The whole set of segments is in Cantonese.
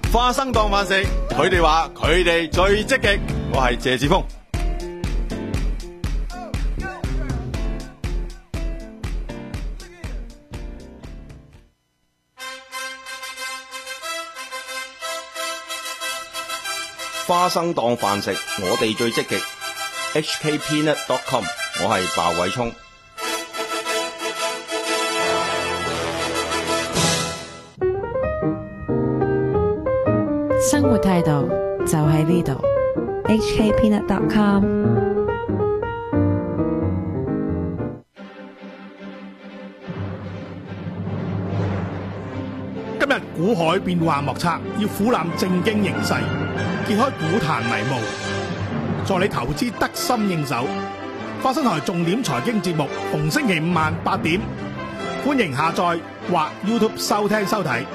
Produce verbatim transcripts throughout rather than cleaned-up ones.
花生當飯食，佢哋話佢哋最積極。我係謝志峰。花生當飯食，我哋最積極。H K Peanut dot com， 我係鮑偉聰。 生活態度就喺呢度。 H K Peanut dot com。 今日股海變幻莫測，要俯覽正經形勢，揭開股壇迷霧，助你投資得心應手。花生台重點財經節目，逢星期五晚八點，歡迎下載或 YouTube 收聽收睇。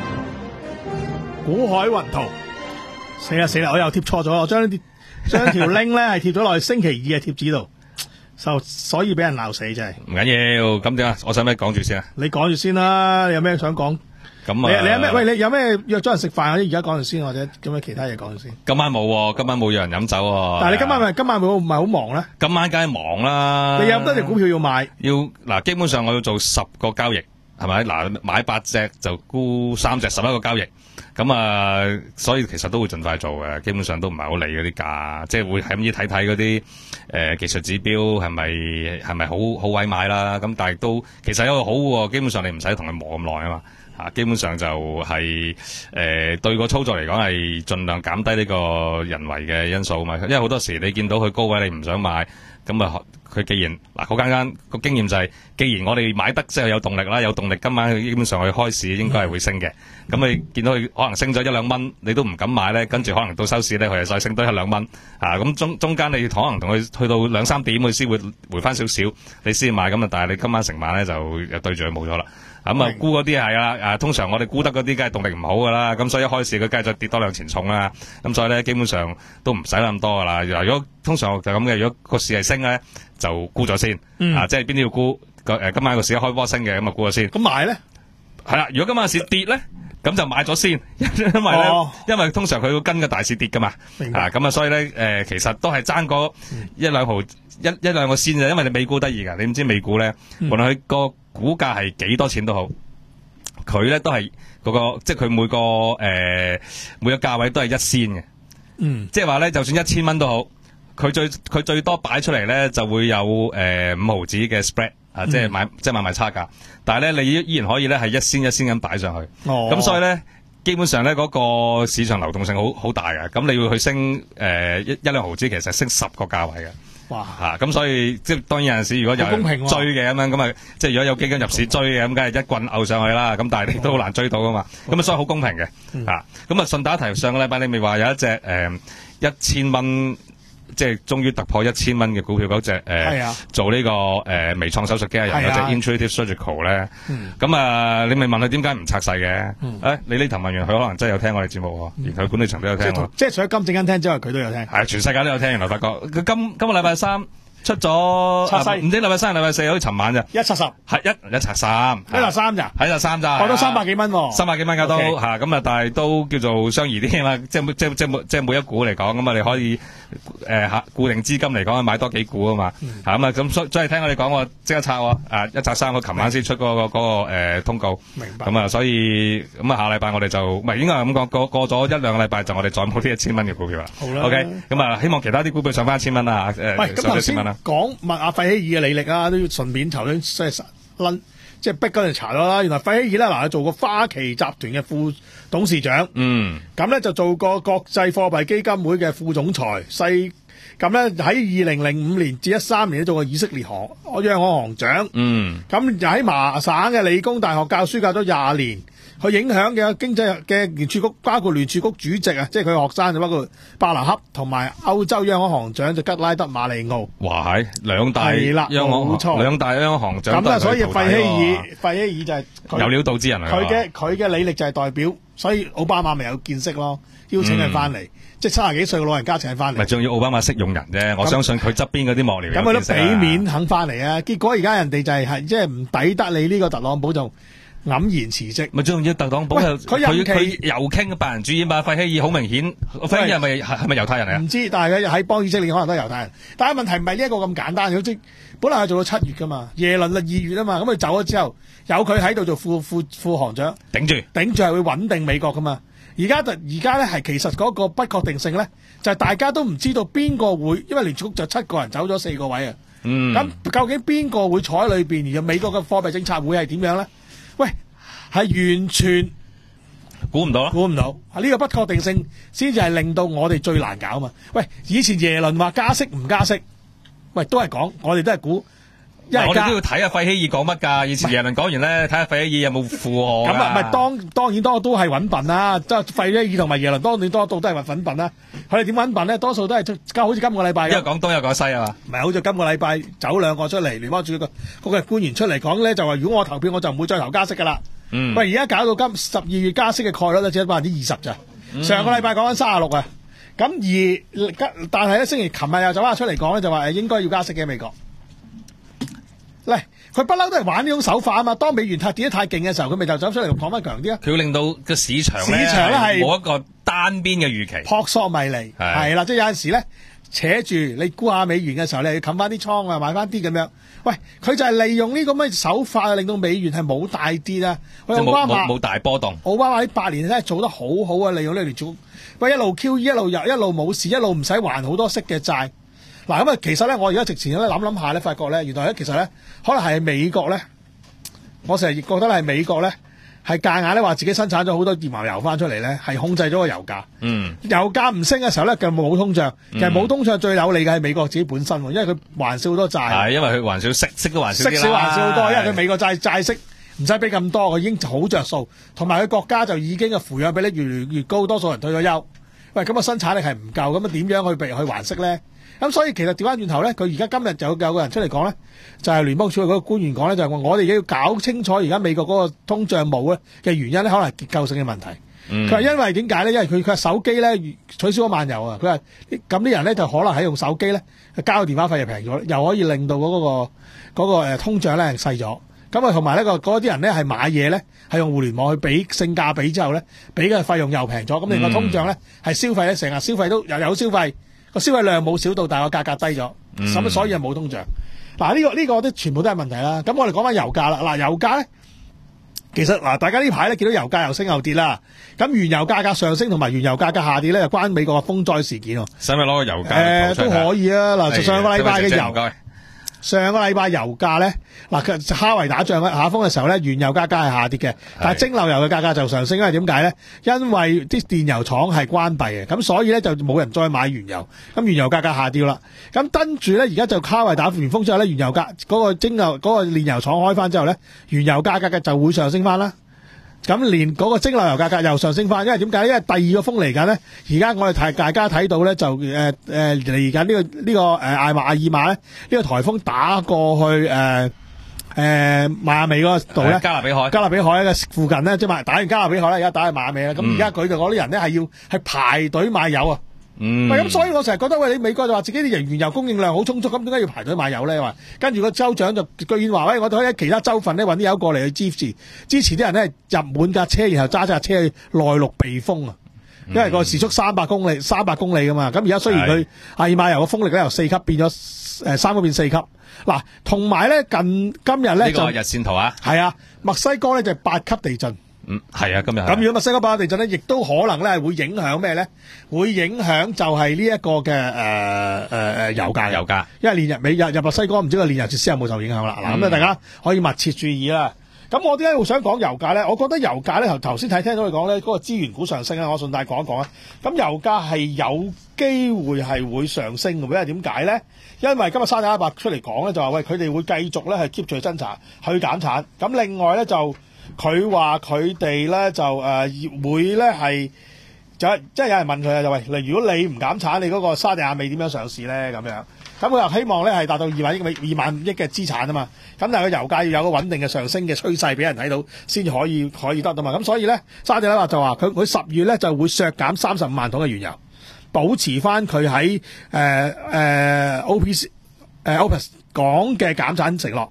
股海雲圖，死啦死啦！我又貼錯咗，我將啲將條 link 咧係貼咗落去星期二嘅貼紙度，就所以俾人鬧死真係。 唔緊要，咁點啊？我使唔使講住先啊？ 你講住先啦，你有咩想講？ 咁啊， 你你有咩？喂，你有咩約咗人食飯？或者而家講住先，或者有咩其他嘢講住先？ 今晚冇，今晚冇約人飲酒喎。 但係你今晚咪今晚會唔係好忙咧？ 今晚梗係忙啦。 你有咁多隻股票要買？ 要嗱，基本上我要做十個交易，係咪？嗱，買八隻就沽三隻，十一個交易。咁啊，所以其實都會盡快做嘅，基本上都唔係好理嗰啲價，即係會係咁依睇睇嗰啲誒技術指標係咪係咪好好位買啦。咁但係都其實有個好喎，基本上你唔使同佢磨咁耐啊嘛。啊，基本上就係、是、誒、呃、對個操作嚟講係盡量減低呢個人為嘅因素啊嘛，因為好多時你見到佢高位你唔想買，咁啊佢既然嗱好簡單個經驗就係、是，既然我哋買得即係有動力啦，有動力今晚佢基本上佢開市應該係會升嘅，咁、嗯、你見到佢可能升咗一兩蚊，你都唔敢買咧，跟住可能到收市咧佢又再升多一兩蚊，啊咁中中間你可能同佢去到兩三點佢先會回翻少少，你先買咁啊，但係你今晚成晚咧就又對住佢冇咗啦。咁啊，沽嗰啲係啊，啊通常我哋沽得嗰啲，梗係動力唔好噶啦，咁所以一開始佢梗係再跌多兩錢重啦，咁所以咧基本上都唔使咁多噶啦。如果通常就咁嘅，如果個市係升咧，就沽咗先，嗯、啊即係邊啲要沽？個誒今晚個市一開波升嘅，咁啊沽咗先。 咁買咧？係啦，如果今晚個市跌咧，咁就買咗先，因為咧，哦、因為通常佢要跟個大市跌噶嘛，啊咁啊，所以咧誒、呃、其實都係爭嗰一兩毫、嗯、一一兩個先啫，因為你美股得意噶，你唔知美股咧，無論佢個股價係幾多錢都好，佢咧都係嗰、那個，即係佢每個誒、呃、每個價位都係一仙嘅，嗯，即係話咧，就算一千蚊都好，佢最佢最多擺出嚟咧就會有誒五、呃、毫子嘅 spread 啊，即係買、嗯、即係買賣差價，但係咧你依然可以咧係一仙一仙咁擺上去，哦，咁所以咧基本上咧嗰、那個市場流動性好好大嘅，咁你要去升誒、呃、一一兩毫子，其實升十個價位嘅。哇！吓咁、啊、所以即係當然有陣時如果有人追嘅咁樣咁啊，即係如果有基金入市追嘅咁，梗係一棍拗上去啦。咁但係你都好難追到噶嘛。咁啊，所以好公平嘅吓。咁啊，順帶一提，上個禮拜你咪話有一隻誒一千蚊，即係終於突破一千蚊嘅股票嗰隻誒，做呢、這個誒、呃、微創手術機械人嗰隻 Intuitive Surgical 咧。咁、嗯、啊，你咪問佢點解唔拆細嘅？誒、嗯哎，你呢頭問完佢可能真係有聽我哋節目，嗯、然後管理層都有聽。 即係除咗金正恩聽之外，佢都有聽。 係全世界都有聽，原來發覺佢今今個禮拜三。出咗拆細，唔知禮拜三、禮拜四，好似尋晚咋？ 一拆十， 係一一拆三， 一拆三咋？ 係一拆三咋？ 攞到三百幾蚊， 三百幾蚊噶都吓，咁啊，但係都叫做相宜啲啊嘛，即係即係即係每即係每一股嚟講，咁啊，你可以誒吓固定資金嚟講，買多幾股啊嘛，吓咁啊，咁所所以聽我哋講，我即刻拆喎，誒一拆三，我琴晚先出嗰個嗰個誒通告，明白。咁啊，所以咁啊，下禮拜我哋就唔係應該係咁講，過過咗一兩個禮拜就我哋再冇啲一千蚊嘅股票啦。好啦，OK，咁啊，希望其他啲股票上翻一千蚊啦，誒上一千蚊啦。 講問阿費希爾嘅履歷啊，都要順便頭先即係撚，即係逼嗰陣查咗啦。原來費希爾咧嗱，佢做過花旗集團嘅副董事長，嗯，咁咧就做過國際貨幣基金會嘅副總裁，細咁咧喺二零零五年至一三年都做過以色列行央行行長，嗯，咁就喺麻省嘅理工大學教書教咗廿年。佢影響嘅經濟嘅聯儲局，包括聯儲局主席啊，即係佢學生就包括伯南克同埋歐洲央行行長就吉拉德馬利奧。 哇係兩大央行，冇錯，兩大央行行長。咁啊， 所以費希爾，費希爾就係有料到之人嚟。 佢嘅佢嘅履歷就係代表，所以奧巴馬咪有見識咯，邀請佢翻嚟，即係七十幾歲嘅老人家請翻嚟。 咪仲要奧巴馬識用人啫，我相信佢側邊嗰啲幕僚。咁佢都俾面肯翻嚟啊！結果而家人哋就係係即係唔抵得你呢個特朗普就。 黯然辭職。 咪仲要特朗普又佢任期佢又傾白人主義嘛？費希爾好明顯，費希爾係咪係咪猶太人嚟啊？ 唔知，但係佢喺邦以色列可能都係猶太人。但係問題唔係呢一個咁簡單，好似本來係做到七月噶嘛，耶倫啊二月啊嘛，咁佢走咗之後，有佢喺度做副副副行長， 頂住頂住係會穩定美國噶嘛。而家就而家咧係其實嗰個不確定性咧，就係、是、大家都唔知道邊個會，因為聯儲局就七個人走咗四個位啊。 嗯， 咁究竟邊個會坐喺裏邊？而美國嘅貨幣政策會係點樣咧？喂，係完全估唔到啦， 估唔到。呢、這個不確定性先至係令到我哋最難搞嘛。喂，以前耶倫話加息唔加息，喂都係講，我哋都係估。 我哋都要睇下費希爾講乜㗎。以前耶倫講完咧，睇下費希爾有冇附和。 咁啊，唔係當當然多都係揾笨啦。即係費希爾同埋耶倫當然多數都係揾笨啦。佢哋點揾笨咧？多數都係好似今個禮拜， 一個講東，一個講西啊嘛。 唔係好似今個禮拜走兩個出嚟，聯邦儲個嗰個官員出嚟講咧，就話如果我投票，我就唔會再投加息㗎啦。 嗯。 喂，而家搞到今十二月加息嘅概率咧，只係百分之二十咋。嗯、上個禮拜講緊三十六啊。咁而但係咧，星期琴日又走翻出嚟講咧，就話誒應該要加息嘅美國。嚟，佢不嬲都係玩呢種手法啊嘛！當美元太跌得太勁嘅時候，佢咪就走出嚟講翻強啲啊！ 佢要令到個市場咧市場咧係冇一個單邊嘅預期， 撲朔迷離係啦，即係有陣時咧扯住你沽下美元嘅時候，你要冚翻啲倉啊，買翻啲咁樣。喂，佢就係利用呢個咁嘅手法，令到美元係冇大跌啊！ 即係冇冇冇大波動。 奧巴馬呢八年咧做得好好啊，利用呢條做，喂一路 Q E 一路入一路冇事，一路唔使還好多息嘅債。嗱咁啊，其實咧，我而家直前咧諗諗下咧，發覺咧，原來咧，其實咧，可能係美國咧，我成日亦覺得係美國咧，係夾硬咧話自己生產咗好多頁岩油翻出嚟咧，係控制咗個油價。嗯，油價唔升嘅時候咧，就冇通脹。其實冇通脹最有利嘅係美國自己本身，因為佢還少好多債。係， 因為佢還少息，息都還少啲啦。 息少還少好多，因為佢美國債債息唔使俾咁多，佢已經好着數。同埋佢國家就已經嘅扶養比例越嚟越高，多數人退咗休。喂，咁啊生產力係唔夠，咁啊點樣去避去還息咧？咁所以其實調翻轉頭咧，佢而家今日就有有個人出嚟講咧，就係、是、聯邦儲備嗰個官員講咧，就係、是、我哋要搞清楚而家美國嗰個通脹冇咧嘅原因咧，可能係結構性嘅問題。佢話、嗯、因為點解咧？因為佢佢話手機咧取消咗漫遊啊，佢話咁啲人咧就可能喺用手機咧交電話費又平咗，又可以令到嗰、那個嗰、那個誒通脹咧細咗。咁啊同埋呢個嗰啲人咧係買嘢咧係用互聯網去俾性價比之後咧，俾嘅費用又平咗，咁另外通脹咧係消費咧成日消費都又有消費。個消費量冇少到，但係個價格低咗，咁、嗯、所以係冇通脹。嗱、這、呢個呢、這個都全部都係問題啦。咁我哋講翻油價啦。嗱油價咧，其實嗱大家呢排咧見到油價又升又跌啦。咁原油價格上升同埋原油價格下跌咧，就關美國嘅風災事件喎。 使唔使攞個油價？誒、 呃、都可以啊。嗱、哎，上個禮拜嘅油。 謝謝上個禮拜油價咧，嗱佢哈維打仗下風嘅時候咧，原油價格係下跌嘅，但係蒸餾油嘅價格就上升，因為點解咧？因為啲電油廠係關閉嘅，咁所以咧就冇人再買原油，咁原油價格下跌啦。咁跟住咧，而家就哈維打完風之後咧，原油價嗰、嗰個蒸餾嗰個煉油廠開翻之後咧，原油價格嘅就會上升翻啦。咁連嗰個蒸餾油價格又上升翻，因為點解？因為第二個風嚟緊咧，而家我哋睇大家睇到咧，就誒誒嚟緊呢個呢、呢個誒艾瑪艾爾瑪咧，呢、呢個颱風打過去誒誒邁阿密嗰度咧， 加勒比海加勒比海嘅附近咧，即係打完加勒比海咧，而家打去邁阿密啦。咁而家佢哋嗰啲人咧係要係排隊買油啊！嗯，喂，咁所以我成日覺得喂，你美國就話自己啲原油供應量好充足，咁點解要排隊買油咧？話跟住個州長就居然話喂，我哋可以喺其他州份咧搵啲油過嚟去支持，支持啲人咧入滿架車，然後揸架車去內陸避風啊！因為個時速三百公里，三百公里噶嘛。咁而家雖然佢艾爾瑪油嘅風力咧由四級變咗誒三級變四級，嗱，同埋咧近今日咧呢個日線圖啊， 係啊，墨西哥咧就係八級地震。 嗯，係啊，今日咁如果墨西哥八級地震咧，亦都可能咧會影響咩咧？會影響就係呢一個嘅誒誒誒油價， 油價， 因為連日美日入墨西哥唔知個煉油設施有冇受影響啦。嗱、嗯，咁啊大家可以密切注意啦。咁我點解會想講油價咧？我覺得油價咧頭頭先睇聽到你講咧，嗰個資源股上升啦，我順帶講一講啊。咁油價係有機會係會上升嘅，因為點解咧？因為今日沙特阿拉伯出嚟講咧，就話喂佢哋會繼續咧係 keep 住去增產去減產。咁另外咧就佢話佢哋咧就誒、呃、會咧係就即係有人問佢啊，就喂，如果你唔減產，你嗰個沙地阿美點樣上市咧？咁樣咁佢又希望咧係達到二萬億美二萬億嘅資產啊嘛。咁但係個油價要有個穩定嘅上升嘅趨勢俾人睇到，先至可以可以得到嘛。咁所以咧，沙地阿拉伯就話佢佢十月咧就會削減三十五萬桶嘅原油，保持翻佢喺誒誒 O P 誒 OPEC 講嘅減產承諾。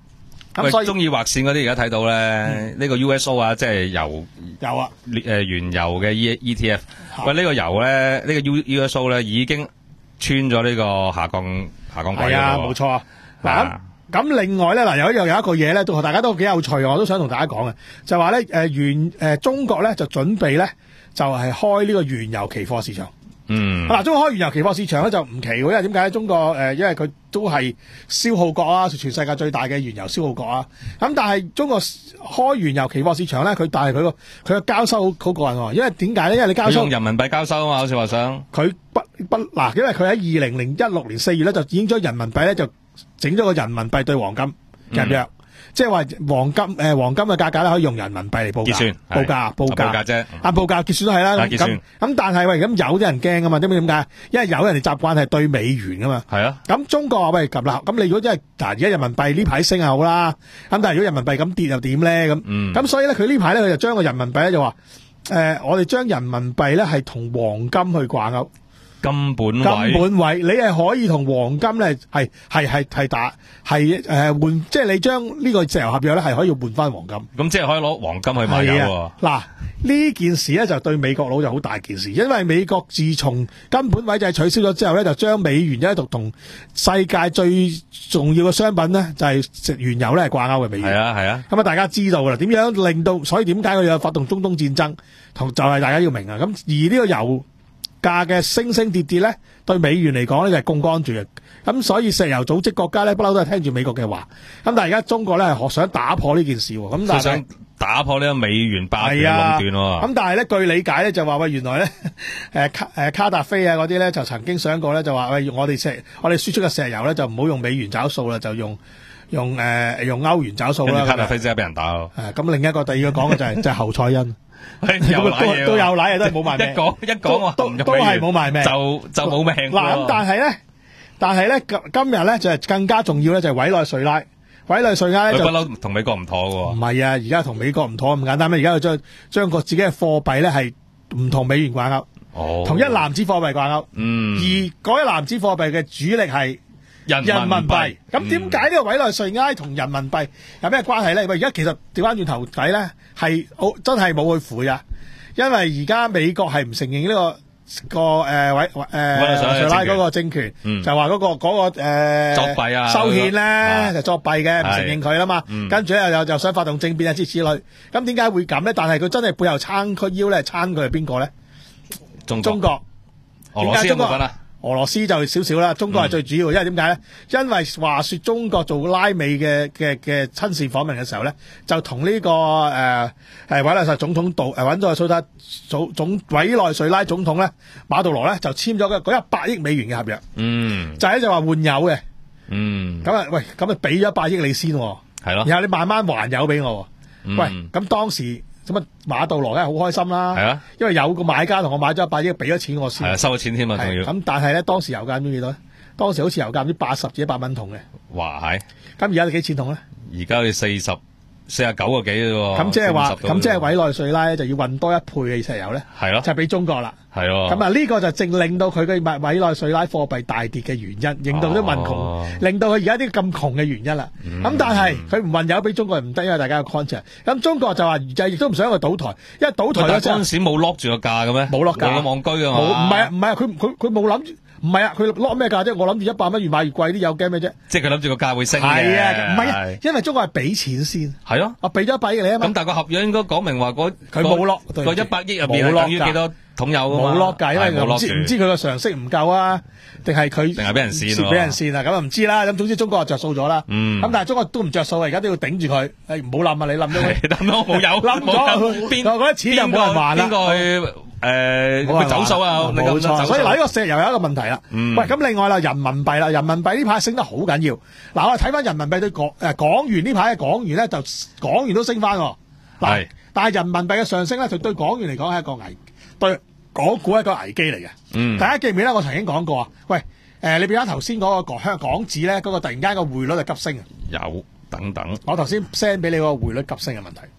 咁所以中意劃線嗰啲而家睇到咧，呢個 U S O 啊，即係油有啊， 誒原油嘅 E E T F。喂，呢個油咧，呢個 U U S O 咧已經穿咗呢個下降下降軌㗎係啊， 喎冇錯啊。嗱咁咁另外咧，嗱有一樣有一個嘢咧，都大家都幾有趣，我都想同大家講嘅，就話咧誒原誒中國咧就準備咧就係開呢個原油期貨市場。 嗯， 嗱，中國開原油期貨市場咧就唔奇喎，因為點解咧？中國誒、呃，因為佢都係消耗國啊，全世界最大嘅原油消耗國啊。咁但係中國開原油期貨市場咧，佢但係佢個佢個交收好好過癮喎，因為點解咧？因為你交收用人民幣交收啊嘛，好似話想佢不不嗱，因為佢喺二零零一六年四月咧就已經將人民幣咧就整咗個人民幣對黃金入約。嗯即係話黃金誒、呃、黃金嘅價格咧可以用人民幣嚟報價結算報價報價報價啫， 啊報價結算都係啦。咁咁但係喂咁有啲人驚噶嘛？點解點解？因為有人哋習慣係對美元噶嘛。 係啊。 咁中國話喂咁啦，咁你如果真係嗱而家人民幣呢排升係好啦，咁但係如果人民幣咁跌又點咧？咁咁、嗯、所以咧佢呢排咧佢就將個人民幣咧就話誒、呃、我哋將人民幣咧係同黃金去掛鈎。 金本位， 金本位，你係可以同黃金咧係係係係打係誒換，即係你將呢個石油合約咧係可以換翻黃金。 咁即係可以攞黃金去買油喎。 嗱呢件事咧就對美國佬就好大件事，因為美國自從金本位制取消咗之後咧，就將美元一度同世界最重要嘅商品咧就係食原油咧係掛鈎嘅美元。 係啊係啊。 咁啊大家知道噶啦，點樣令到所以點解佢有發動中東戰爭，同就係大家要明啊。咁而呢個油價嘅升升跌跌咧，對美元嚟講咧就係槓桿住嘅，咁所以石油組織國家咧不嬲都係聽住美國嘅話，咁但係而家中國咧係學想打破呢件事，咁但係想打破呢個美元霸權壟斷喎。 咁但係咧據理解咧就話喂原來咧誒卡誒卡達菲啊嗰啲咧就曾經想過咧就話喂我哋石我哋輸出嘅石油咧就唔好用美元找數啦，就用用誒、呃、用歐元找數啦。 卡達菲真係俾人打咯。 誒咁另一個第二個講嘅就係、是、就係侯賽因。 有都都有奶都係冇埋命， 一講一講都都係冇埋命， 就就冇命。 嗱咁但係咧，但係咧今日咧就係更加重要咧，就係委內瑞拉，委內瑞拉咧就不嬲同美國唔妥嘅。 唔係啊，而家同美國唔妥咁簡單咩？而家佢將將個自己嘅貨幣咧係唔同美元掛鈎， 哦，同一籃子貨幣掛鈎， 嗯， 而嗰一籃子貨幣嘅主力係人民幣。咁點解呢個委內瑞拉同人民幣有咩關係咧？喂，而家其實調翻轉頭睇咧，係好真係冇去負啊！因為而家美國係唔承認呢、這個個誒委誒瑞拉嗰個政權，嗯、就話嗰、那個嗰、那個誒、呃、 作弊啊， 修憲咧、啊、就作弊嘅，唔承認佢啦嘛。 嗯、跟住咧又又想發動政變啊之之類。咁點解會咁咧？但係佢真係背後撐佢腰咧，撐佢係邊個咧？ 中中國。 俄羅斯有冇份啊？ 俄羅斯就少少啦，中國係最主要，嗯、因為點解咧？因為話說中國做拉美嘅嘅嘅親善訪問嘅時候咧，就同呢、這個誒誒委內瑞拉總統杜誒揾咗蘇德總總委內瑞拉總統咧馬杜羅咧就簽咗嗰一百億美元嘅合約，嗯，就係就話換油嘅，嗯，咁啊喂，咁啊俾咗一百億你先，係咯，然後你慢慢還油俾我，嗯、喂，咁當時。咁啊，馬杜羅梗係好開心啦，係啊，因為有個買家同我買咗一百億，俾咗錢我先， 係啊，收咗錢添啊，仲要。 咁但係咧，當時油價唔知幾多咧？當時好似油價唔知八十至一百蚊桶嘅。 哇係！ 咁而家幾錢桶咧？ 而家要四十四十九個幾啫喎。 咁即係話，咁即係委內瑞拉咧就要運多一倍嘅石油咧。係咯，就係俾中國啦。係咯。咁啊，呢個就正令到佢嘅委內瑞拉貨幣大跌嘅原因，令到啲民窮，哦、令到佢而家啲咁窮嘅原因啦。咁、嗯、但係佢唔運油俾中國唔得，因為大家有 contract。咁中國就話就亦都唔想去倒台，因為倒台嗰陣時冇 lock 住個價嘅咩？冇 lock 價，冇戇居啊嘛。唔係啊，唔係啊，佢佢佢冇諗住。唔係啊，佢攞咩價啫？我諗住一百蚊越買越貴啲，有驚咩啫？即係佢諗住個價會升嘅。係啊，唔係啊，因為中國係俾錢先。係咯，我俾咗一百億你啊嘛。咁但係個合約應該講明話嗰佢冇落個一百億入邊係等於幾多桶油㗎嘛？冇落價，因為唔知唔知佢個常識唔夠啊，定係佢定係俾人跣？俾人跣啊！咁啊唔知啦。咁總之中國就着數咗啦。嗯。咁但係中國都唔着數啊！而家都要頂住佢。誒唔好冧啊！你冧咗佢。冧咗冇有。冧咗邊？嗰啲錢就冇人還啦。邊個去？誒，佢走數啊，冇錯。所以嗱，呢個石油有一個問題啦。嗯、喂，咁另外啦，人民幣啦，人民幣呢排升得好緊要。嗱，我哋睇翻人民幣對港誒港元呢排嘅港元咧，就港元都升翻。嗱，但係人民幣嘅上升咧，就對港元嚟講係一個危，對港股係一個危機嚟嘅。嗯，大家記唔記得我曾經講過啊？喂，誒、呃，你俾翻頭先嗰個港香港紙咧，嗰、那個突然間個匯率就急升啊！有等等，我頭先 send 俾你個匯率急升嘅問題。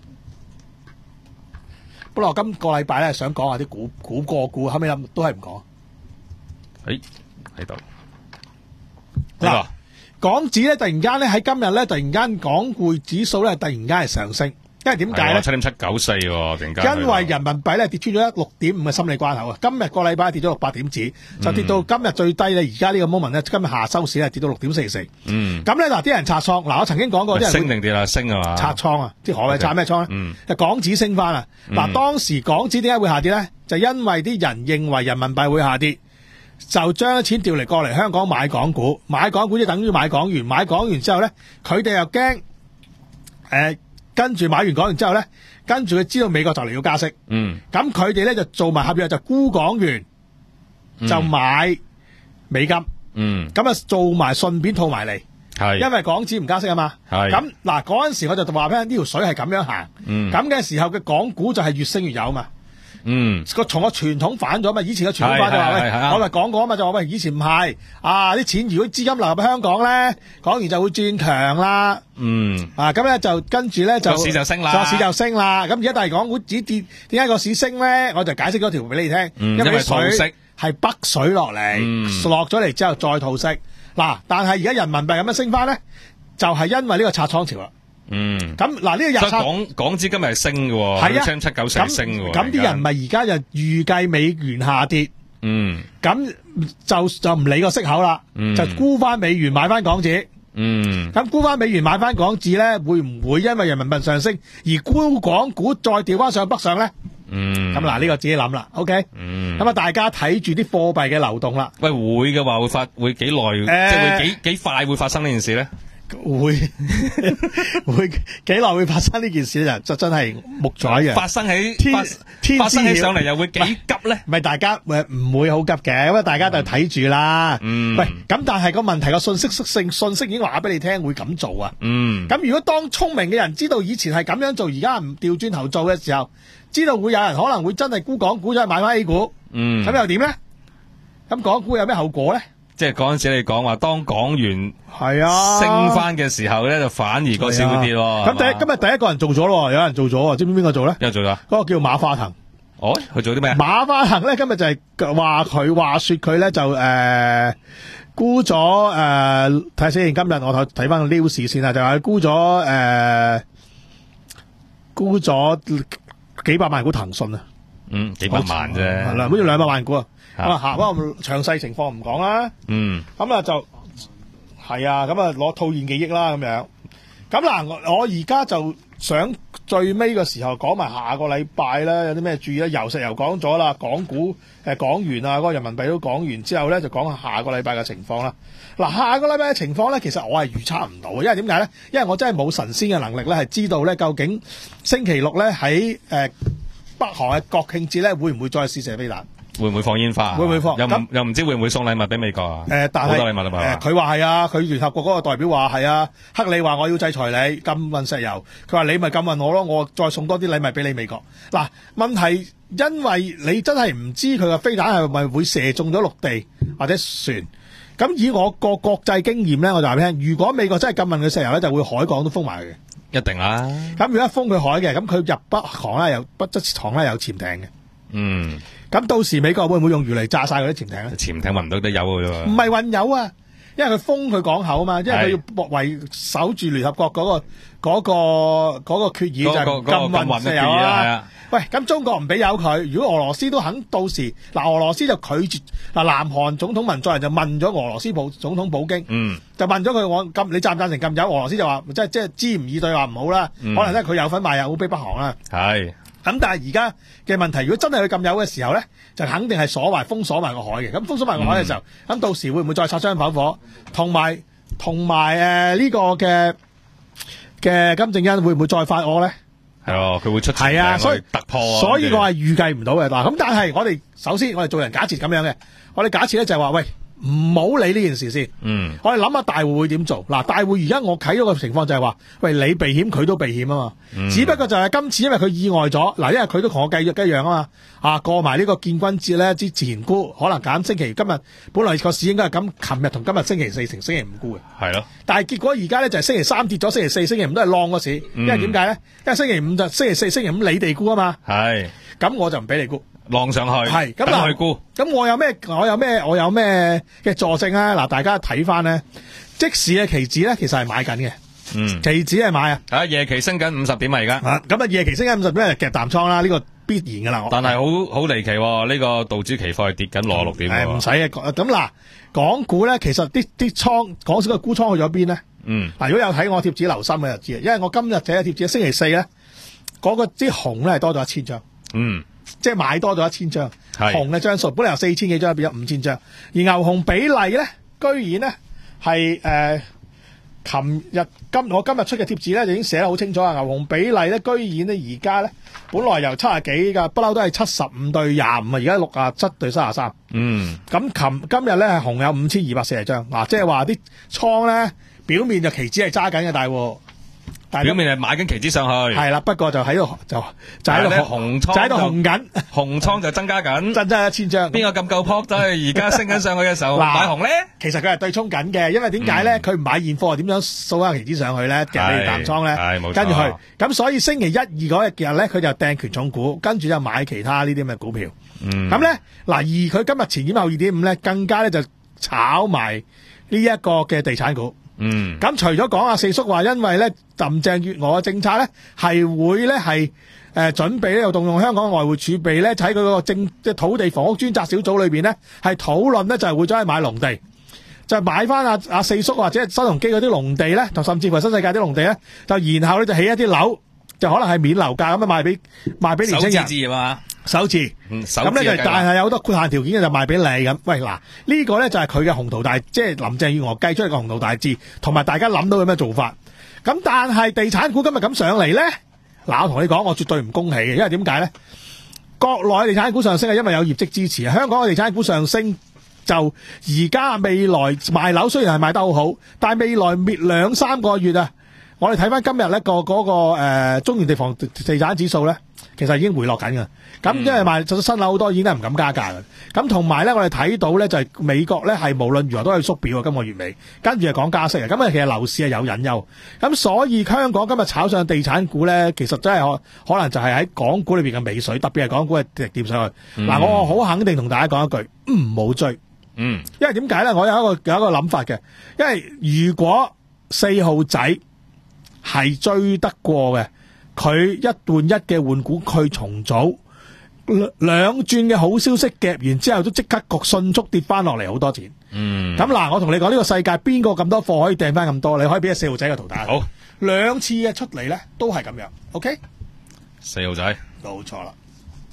本來我今個禮拜咧想講下啲股股個股，後尾諗都係唔講。誒喺度嗱， 港紙咧突然間咧喺今日咧突然間港匯指數咧突然間係上升。因為點解咧？ 七點七九四喎，突然間。 因為人民幣咧跌穿咗一六點五嘅心理關口啊！今日個禮拜跌咗六百點子，就跌到今日最低咧。而家呢個 moment 咧，今日下收市咧跌到六點四四。嗯。咁咧嗱，啲人拆倉嗱，我曾經講過啲人升定跌啦，升啊嘛。 拆倉啊！即係何謂拆咩倉咧？嗯。就港紙升翻啊！嗱，當時港紙點解會下跌咧？就因為啲人認為人民幣會下跌，就將啲錢調嚟過嚟香港買港股，買港股即等於買港元，買港元之後咧，佢哋又驚誒。呃跟住買完港元之後咧，跟住佢知道美國就嚟要加息，嗯，咁佢哋咧就做埋合約，就沽港元，嗯、就買美金，嗯，咁啊做埋順便套埋嚟，係，因為港紙唔加息啊嘛，係，咁嗱嗰陣時我就話俾你呢條水係咁樣行，嗯，咁嘅時候嘅港股就係越升越有嘛。嗯，個從個傳統反咗嘛，以前嘅傳統反就話喂，我咪講過啊嘛，就話喂，以前唔係啊，啲錢如果資金流入香港咧，港元就會轉強啦。嗯，啊咁咧就跟住咧就個市就升啦，個市就升啦。咁而家但係港股指跌，點解個市升咧？我就解釋咗條俾你聽，嗯、因為啲水係北水落嚟，落咗嚟之後再套息。嗱、啊，但係而家人民幣咁樣升翻咧，就係、是、因為呢個拆倉潮啦。嗯，咁嗱呢個日所以港港資今日係升嘅，係啊，七九四升嘅。 咁啲人咪而家就預計美元下跌，嗯，咁就就唔理個息口啦，嗯，就沽翻美元買翻港紙，嗯，咁沽翻美元買翻港紙咧，會唔會因為人民幣上升而沽港股再調翻上北上咧？嗯，咁嗱呢個自己諗啦 ，OK， 嗯，咁啊大家睇住啲貨幣嘅流動啦。 喂，會嘅話會發會幾耐？呃、即係會幾幾快會發生呢件事咧？ 會會幾耐會發生呢件事咧？就真係木仔嘅。 發生喺天天發生起上嚟又會幾急咧？ 唔係大家誒唔會好急嘅，咁啊大家就睇住啦。嗯，喂，咁但係個問題個信息性信息已經話俾你聽會咁做啊。嗯，咁如果當聰明嘅人知道以前係咁樣做，而家唔調轉頭做嘅時候，知道會有人可能會真係沽港股，再買翻 A 股。嗯，咁又點咧？咁港股有咩後果咧？ 即係嗰陣時你講話，當港元係啊升翻嘅時候咧，就反而個市會跌咯。 咁第一今日第一個人做咗咯，有人做咗，知唔知邊個做咧？ 邊個做咗？ 嗰個叫馬化騰。 哦，佢做啲咩？ 馬化騰咧今日就係話佢話說佢咧就誒沽咗誒睇下先。今日我睇睇翻個 news 先啊，就話佢沽咗誒沽咗幾百萬股騰訊啊。嗯，幾百萬啫，係啦，好似兩百萬股啊。咁啊下，不過詳細情況唔講啦。嗯，咁啊就係啊，咁啊攞套現幾億啦咁樣。咁嗱，我我而家就想最尾嘅時候講埋下個禮拜咧有啲咩注意咧？由石油講咗啦，港股誒港元啊，嗰個人民幣都講完之後咧，就講下下個禮拜嘅情況啦。嗱，下個禮拜嘅情況咧，其實我係預測唔到嘅，因為點解咧？因為我真係冇神仙嘅能力咧，係知道咧究竟星期六咧喺誒北韓嘅國慶節咧會唔會再試射飛彈？ 會唔會放煙花？ 會唔會放？ 又唔又唔知會唔會送禮物俾美國啊？ 誒、呃，但係好多禮物啦嘛。 佢話係啊，佢聯合國嗰個代表話係啊，克里話我要制裁你禁運石油，佢話你咪禁運我咯，我再送多啲禮物俾你美國。嗱，問題因為你真係唔知佢嘅飛彈係咪會射中咗陸地或者船。咁以我個國際經驗咧，我就話俾你聽，如果美國真係禁運嘅石油咧，就會海港都封埋佢嘅。 一定啦。 咁如果一封佢海嘅，咁佢入北韓咧有北側塘咧有潛艇嘅。嗯。咁到時美國會唔會用魚嚟炸晒嗰啲潛艇咧？ 潛艇運唔到得油嘅啫。 唔係運油啊，因為佢封佢港口啊嘛，因為佢要維守住聯合國嗰、嗰個嗰、嗰個嗰、嗰個決議就係禁運石油啊。喂，咁中國唔俾油佢，如果俄羅斯都肯到時，嗱俄羅斯就拒絕，嗱南韓總統文在寅就問咗俄羅斯普總統普京，嗯，就問咗佢我禁，你贊唔贊成禁油？俄羅斯就話即係即係支吾以對話唔好啦，嗯、可能咧佢有份賣油俾北韓啦。係。咁但係而家嘅問題，如果真係去禁油嘅時候咧，就肯定係鎖埋封鎖埋個海嘅。咁封鎖埋個海嘅時候，咁、嗯、到時會唔會再擦槍走火？同埋同埋誒呢個嘅嘅金正恩會唔會再發惡咧？係哦，佢會出係啊，所以突破啊。 所以我係預計唔到嘅嗱。咁但係我哋首先我哋做人假設咁樣嘅，我哋假設咧就係話喂。唔好理呢件事先，嗯，我哋諗下大戶會點做。嗱，大戶而家我睇咗個情況就係話，喂，你避險佢都避險啊嘛，嗯、只不過就係今次因為佢意外咗，嗱，因為佢都同我計約一樣啊嘛，啊過埋呢個建軍節咧之前沽，可能減星期今日本來個市應該係咁，琴日同今日星期四成星期五沽嘅，係咯，但係結果而家咧就係星期三跌咗，星期四、星期五都係浪個市，因為點解咧？因為星期五就星期四、星期五你哋沽啊嘛，係，咁我就唔俾你沽。 浪上去，係咁嗱，咁我有咩？我有咩？我有咩嘅助證啊？嗱，大家睇翻咧， 即時嘅期指咧，其實係買緊嘅。 嗯， 期指係買啊。 啊，夜期升緊五十點啊，而家。 啊，咁啊，夜期升緊五十點係夾淡倉啦，呢、這個必然噶啦。 但係好好離奇、哦，呢、這個道指期貨係跌緊六十六點。 係唔使嘅。咁嗱，港股咧，其實啲啲倉講少個沽倉去咗邊咧？ 嗯。嗱， 如果有睇我貼紙留心嘅就知，因為我今日寫嘅貼紙，星期四咧，嗰、那個啲紅咧係多咗一千張。嗯。即係買多咗一千張。係。紅嘅張數本來由四千幾張變咗五千張，而牛熊比例咧，居然咧係誒。琴日今我今日出嘅貼紙咧就已經寫得好清楚啊！牛熊比例咧，居然咧而家咧本來由七十幾噶，不嬲都係七十五對廿五啊，而家六啊七對三十三。嗯，咁琴今日咧係紅有五千二百四十張，嗱，即係話啲倉咧表面就期指係揸緊嘅大戶。 表面係買緊期指上去， 係啦，不過就喺度就就喺度紅倉，就喺度紅緊， 紅倉就增加緊， 增加一千張。 邊個咁夠撲？就係而家升緊上去嘅時候買紅咧？ 其實佢係對沖緊嘅，因為點解咧？佢唔買現貨，點樣掃下期指上去咧？夾你淡倉咧？係冇錯。跟住去，咁所以星期一二嗰日日咧，佢就掟權重股，跟住就買其他呢啲咁嘅股票。咁咧嗱，而佢今日前點後二點五咧，更加咧就炒埋呢一個嘅地產股。嗯，咁除咗講阿四叔話，因為咧林鄭月娥嘅政策咧係會咧係誒準備咧又動用香港外匯儲備咧，喺佢個政即係土地房屋專責小組裏邊咧係討論咧就係會走去買農地，就係買翻阿阿四叔或者新鴻基嗰啲農地咧，就甚至乎新世界啲農地咧，就然後咧就起一啲樓，就可能係免樓價咁樣賣俾賣俾年輕人。 首次置業啊！ 首次，咁咧就但係有好多豁限條件嘅就賣俾你咁。喂嗱，呢個咧就係佢嘅宏圖大，即係林鄭月娥計出嚟嘅宏圖大志，同埋大家諗到有咩做法。咁但係地產股今日咁上嚟咧，嗱我同你講，我絕對唔恭喜嘅，因為點解咧？國內地產股上升係因為有業績支持，香港嘅地產股上升就而家未來賣樓雖然係賣得好好，但係未來滅兩三個月啊，我哋睇翻今日咧個嗰個誒中原地房地產指數咧，其實已經回落緊㗎。咁因為賣咗新樓好多已經係唔敢加價嘅。咁同埋咧，我哋睇到咧就係美國咧係無論如何都係縮表啊，今個月尾跟住係講加息啊。咁啊，其實樓市係有隱憂。咁所以香港今日炒上地產股咧，其實真係可可能就係喺港股裏邊嘅尾水，特別係港股係跌上去。嗱、嗯，我好肯定同大家講一句，唔好追。嗯，因為點解咧？我有一個有一個諗法嘅，因為如果四號仔係追得過嘅，佢一換一嘅換股，佢重組。兩轉嘅好消息夾完之後，都即刻焗迅速跌翻落嚟好多錢。嗯，咁嗱，我同你講呢、這個世界邊個咁多貨可以掟翻咁多？你可以俾個四號仔嘅圖打。好，兩次嘅出嚟咧都係咁樣。OK， 四號仔冇錯啦。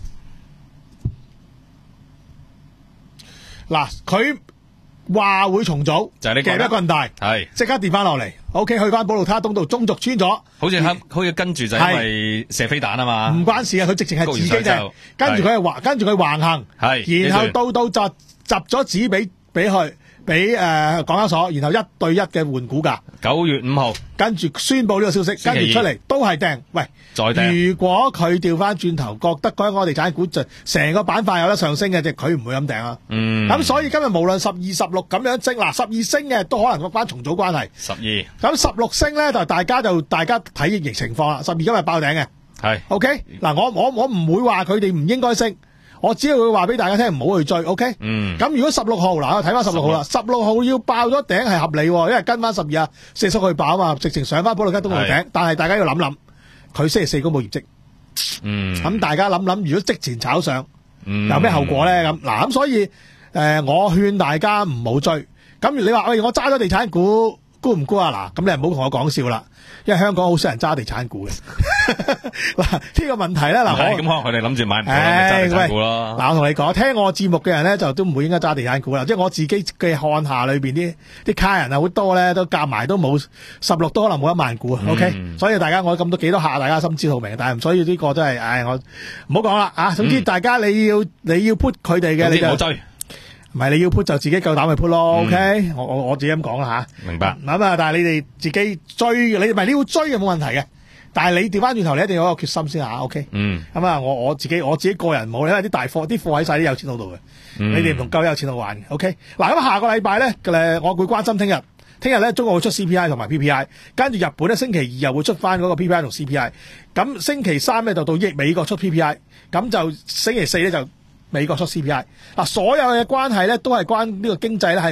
嗱，佢話會重組， 就係呢個夾一個人大，係即刻跌翻落嚟。OK， 去翻寶路他東道中軸穿咗， 好似好似跟住就因為射飛彈啊嘛， 唔關事啊，佢直情係自己啫，跟住佢係橫，跟住佢橫行，係，然後到到就集咗紙俾俾佢，俾誒港交所，然後一對一嘅換股價， 九月五號，跟住宣布呢個消息，跟住出嚟都係掟，喂，再掟。如果佢調翻轉頭，覺得嗰個地產股就成個板塊有得上升嘅，即係佢唔會咁掟啊。嗯，咁所以今日無論十二、十六咁樣升，嗱十二升嘅都可能關重組關係。十二，咁十六升咧就大家就大家睇疫情況啦。十二今日爆頂嘅，係 OK。嗱我我我唔會話佢哋唔應該升。我只係會話俾大家聽，唔好去追 ，OK？嗯。咁如果十六號嗱，我睇翻十六號啦，十六號要爆咗頂係合理，因為跟翻十二啊四叔去爆啊嘛，直情上翻寶路吉東道頂。但係大家要諗諗，佢星期四公布業績，嗯。咁大家諗諗，如果即前炒上，嗯、有咩後果咧？咁嗱，咁所以誒、呃，我勸大家唔好追。咁你話喂，我揸咗地產股沽唔沽啊？嗱，咁你唔好同我講笑啦。因為香港好少人揸地產股嘅，嗱呢個問題咧，嗱我咁可能佢哋諗住買唔到揸地產股咯。嗱我同你講，聽我節目嘅人咧就都唔會應該揸地產股啦。即係我自己嘅看下裏邊啲啲卡人啊好多咧，都夾埋都冇十六都可能冇一萬股啊。嗯、OK，所以大家我咁多幾多下，大家心知肚明。但係所以呢個真係，唉我唔好講啦啊。總之大家你要你要 put 佢哋嘅，你就唔好追。唔係你要 put 就自己夠膽去 put 咯 ，OK？、嗯、我我我自己咁講啦吓，明白。咁啊，但係你哋自己追，你唔係你要追嘅冇問題嘅，但係你調翻轉頭，你一定要有個決心先吓 ，OK？嗯。咁啊，我我自己我自己個人冇，因為啲大貨啲貨喺晒啲有錢佬度嘅，嗯、你哋唔同夠有錢佬玩嘅 ，OK？嗱，咁下個禮拜咧，誒，我會關心聽日，聽日咧中國會出 C P I 同埋 P P I， 跟住日本咧星期二又會出翻嗰個 P P I 同 C P I， 咁星期三咧就到益美國出 P P I， 咁就星期四咧就美國出 C P I， 嗱，所有嘅關係咧都係關呢個經濟咧係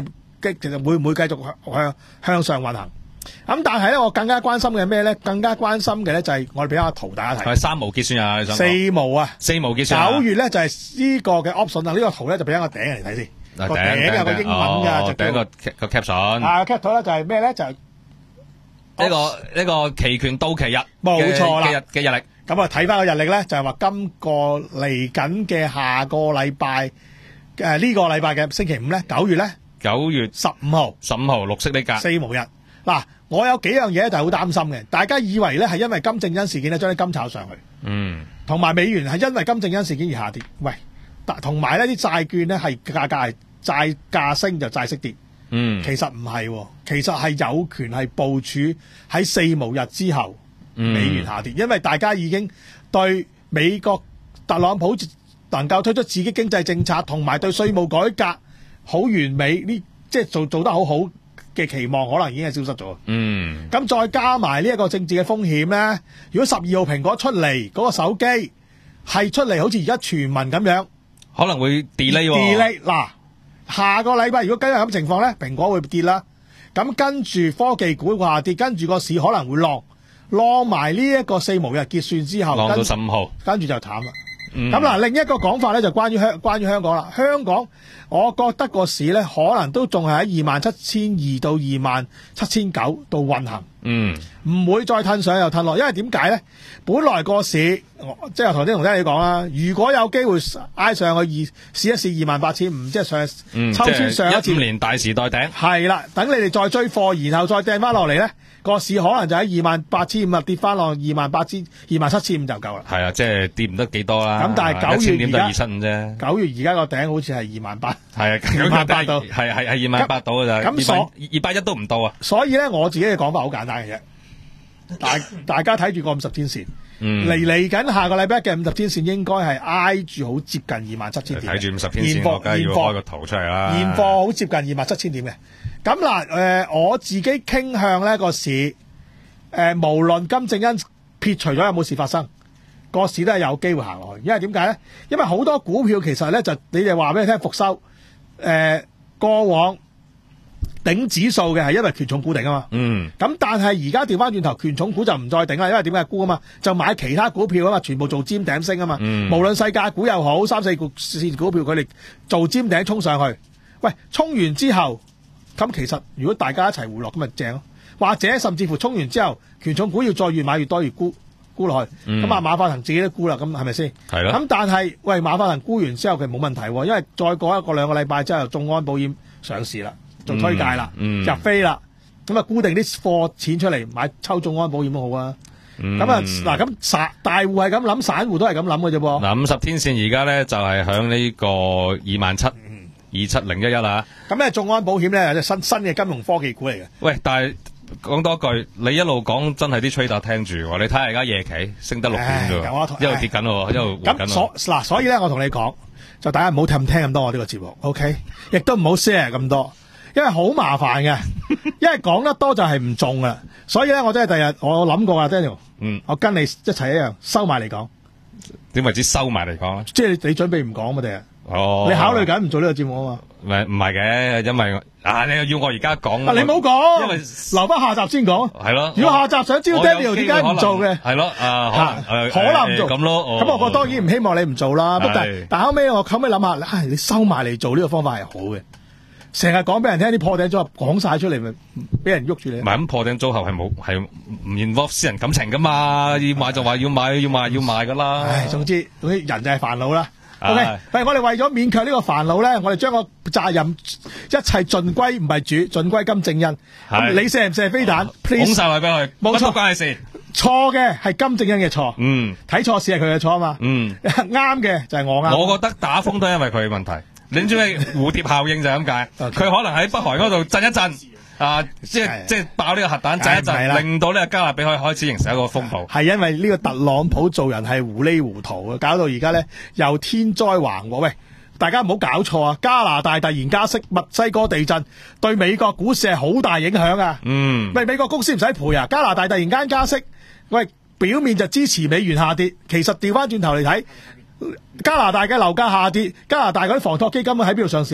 其實會唔會繼續向向向上運行？咁但係咧，我更加關心嘅係咩咧？更加關心嘅咧就係我哋俾下圖大家睇。 係三毛結算啊，你想講四毛啊， 四毛結算啊。 九月咧就係呢個嘅 option 啊，呢個圖咧就俾一個頂嚟睇先。 個頂有個英文㗎，就頂個個 caption。 啊 cap 圖咧就係咩咧？就係呢個呢個期權到期日， 冇錯啦嘅日嘅日曆。 咁啊睇翻個日曆咧，就係話今個嚟緊嘅下個禮拜誒呢個禮拜嘅星期五咧，九月咧九月十五號， 十五號綠色呢格四毛日。嗱，我有幾樣嘢就係好擔心嘅，大家以為咧係因為金正恩事件咧將啲金炒上去， 嗯， 同埋美元係因為金正恩事件而下跌。喂，同埋呢啲債券咧係價格係債價升就債息跌， 嗯， 其實唔係喎，其實係有權係部署喺四毛日之後美元下跌，因為大家已經對美國特朗普能夠推出刺激經濟政策，同埋對稅務改革好完美呢，即係做做得好好嘅期望，可能已經係消失咗。 嗯， 咁再加埋呢一個政治嘅風險咧，如果十二號蘋果出嚟嗰個手機係出嚟，好似而家傳聞咁樣， 可能會 delay 喎。 delay 嗱，下個禮拜如果今日咁情況咧，蘋果會跌啦。咁跟住科技股下跌，跟住個市可能會浪浪埋呢一個四毛日結算之後， 浪到十五號， 跟住就淡啦。 嗯咁嗱，另一個講法咧就關於香關於香港啦。香港我覺得個市咧可能都仲係喺二萬七千二到二萬七千九度運行， 嗯， 唔會再褪上又褪落，因為點解咧？本來個市即係頭先同聽你講啦，如果有機會挨上去二試一試二萬八千五，即係上、 嗯、 抽穿上一次一五年大時代頂， 係啦，等你哋再追貨，然後再掟翻落嚟咧，個市可能就喺二萬八千五啊跌翻落二萬八千二萬七千五就夠啦。 係啊，即係跌唔得幾多啦。 咁但係九月點都二七五啫。 九月而家個頂好似係二萬八， 係啊， 二萬八度， 係係係二萬八度㗎咋。 咁所二百一都唔到啊。 所以咧，我自己嘅講法好簡單嘅啫。大大家睇住個五十天線，嚟嚟緊下個禮拜嘅五十天線應該係挨住好接近二萬七千點。 睇住五十天線，我梗係要開個圖出嚟啦。 現貨好接近二萬七千點嘅。咁嗱，誒、呃、我自己傾向呢個市，誒、呃、無論金正恩撇除咗有冇事發生，個市都係有機會行落去。因為點解咧？因為好多股票其實咧就你哋話俾你聽復收，誒、呃、過往頂指數嘅係因為權重股頂啊嘛。嗯。咁但係而家調翻轉頭，權重股就唔再頂啦，因為點解沽啊嘛？就買其他股票啊嘛，全部做尖頂升啊嘛。嗯。無論世界股又好，三四股線股票佢哋做尖頂衝上去，喂，衝完之後。咁其實如果大家一齊回落咁咪正咯，或者甚至乎衝完之後，權重股要再越買越多越沽沽落去，咁啊、嗯、馬化騰自己都沽啦，咁係咪先？係咯。咁但係喂馬化騰沽完之後佢冇問題喎，因為再過一個兩個禮拜之後，眾安保險上市啦，做推介啦，嗯嗯、入飛啦，咁啊固定啲貨錢出嚟買抽眾安保險都好啊。咁啊嗱，咁散大戶係咁諗，散戶都係咁諗嘅啫噃。嗱， 五十天線而家咧就係響呢個二萬七。二七零一一啦， 咁咧眾安保險咧係新新嘅金融科技股嚟嘅。 喂，但係講多句，你一路講真係啲 trader 聽住，你睇下而家夜期升得六點啫，一路跌緊咯，一路回緊。 咁所嗱，所以咧我同你講，就大家唔好聽唔聽咁多我呢個節目 ，OK？ 亦都唔好 share 咁多，因為好麻煩嘅，因為講得多就係唔中啊。所以咧，我真係第日我諗過啊 Daniel，嗯，我跟你一齊一樣收埋嚟講。 點為之收埋嚟講？ 即係你準備唔講嘛？第日。哦，你考慮緊唔做呢個節目啊嘛？ 唔係唔係嘅，因為啊，你又要我而家講， 啊你冇講， 因為留翻下集先講。 係咯， 如果下集想知道 Daniel 點解唔做嘅， 係咯，啊可能可能唔做咁咯。 咁我當然唔希望你唔做啦。不但但後尾我後尾諗下，你收埋嚟做呢個方法係好嘅。成日講俾人聽啲破頂組合講晒出嚟，咪俾人喐住你。 唔係咁破頂組合係冇係唔 involve 私人感情噶嘛？要買就話要買，要賣要賣噶啦。唉， 總之總之人就係煩惱啦。O K，喂，我哋為咗勉強呢個煩惱咧，我哋將個責任一切盡歸唔係主，盡歸金正恩。咁你射唔射飛彈？ 捧晒位俾佢， 冇錯， 關係事。 錯嘅係金正恩嘅錯。嗯，睇錯事係佢嘅錯啊嘛。嗯，啱嘅就係我啱。 我覺得打風都係因為佢嘅問題。你知唔知蝴蝶效應就係咁解？佢可能喺北韓嗰度震一震。啊！即係即係爆呢個核彈，震一震，令到呢個加勒比海開始形成一個風暴。 係因為呢個特朗普做人係糊裡糊塗啊，搞到而家咧又天災橫禍。喂，大家唔好搞錯啊！加拿大突然加息，墨西哥地震，對美國股市係好大影響啊！嗯，喂，美國公司唔使賠啊！加拿大突然間加息，喂，表面就支持美元下跌，其實調翻轉頭嚟睇，加拿大嘅樓價下跌，加拿大嗰啲房託基金喺邊度上市啊？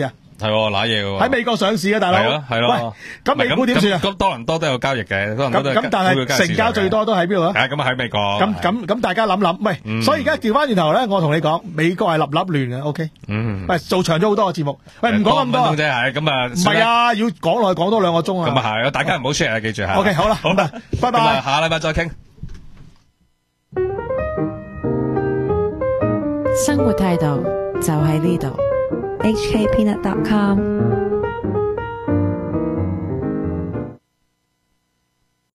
係揦嘢喎， 喺美國上市嘅大佬， 係咯係咯。 喂，咁美股點算啊？ 咁多倫多都有交易嘅，多倫多都咁咁，但係成交最多都喺邊度啊？ 係咁啊喺美國。 咁咁咁，大家諗諗，喂，所以而家調翻轉頭咧，我同你講，美國係立立亂嘅 ，OK， 嗯， 喂，做長咗好多個節目，喂，唔講咁多啫，係咁啊， 唔係啊，要講落去講多兩個鐘啊。 咁啊係，大家唔好 share 啊，記住吓。 OK，好啦，好啦，拜拜， 下禮拜再傾。 生活態度就喺呢度。 H K Peanut dot com